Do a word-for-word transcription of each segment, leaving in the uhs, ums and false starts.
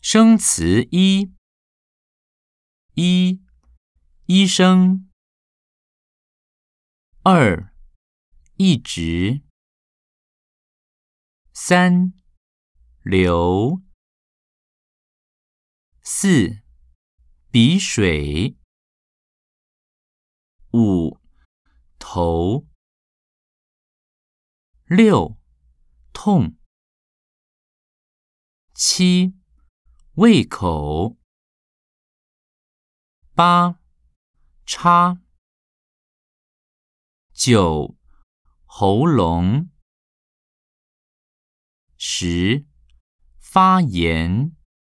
生词一：一、医生；二、一直；三、流；四、鼻水；五、头；六、痛；七、胃口；八、叉；九、喉咙；十、发炎；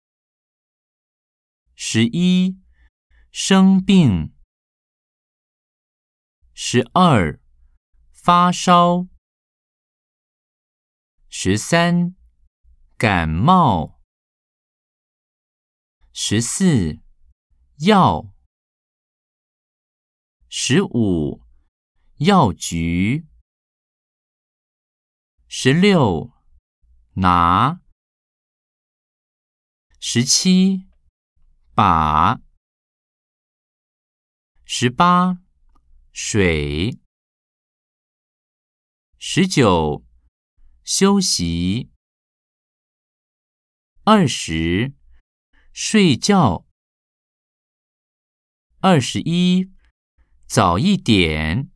十一、生病；十二、发烧；十三、感冒；十四、药；十五、药局；十六、拿；十七、把；十八、水；十九、休息；二十、睡觉；二十一、早一点；